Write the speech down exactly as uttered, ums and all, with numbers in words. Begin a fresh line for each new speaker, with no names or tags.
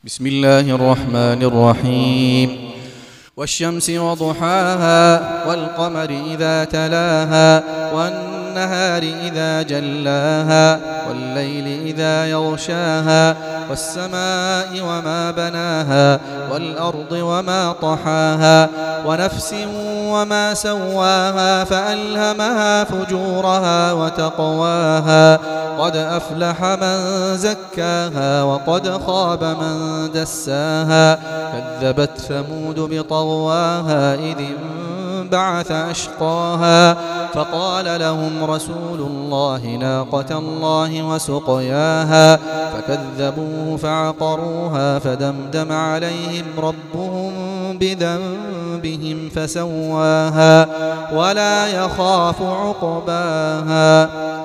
بسم الله الرحمن الرحيم والشمس وضحاها والقمر إذا تلاها والنهار إذا جلاها والليل إذا يغشاها والسماء وما بناها والأرض وما طحاها ونفس وما سواها فألهمها فجورها وتقواها قد أفلح من زكاها وقد خاب من دساها كذبت ثمود بطغواها إذ انبعث أشقاها فقال لهم رسول الله ناقة الله وسقياها فكذبوه فعقروها فدمدم عليهم ربهم بذنبهم فسواها ولا يخاف عقباها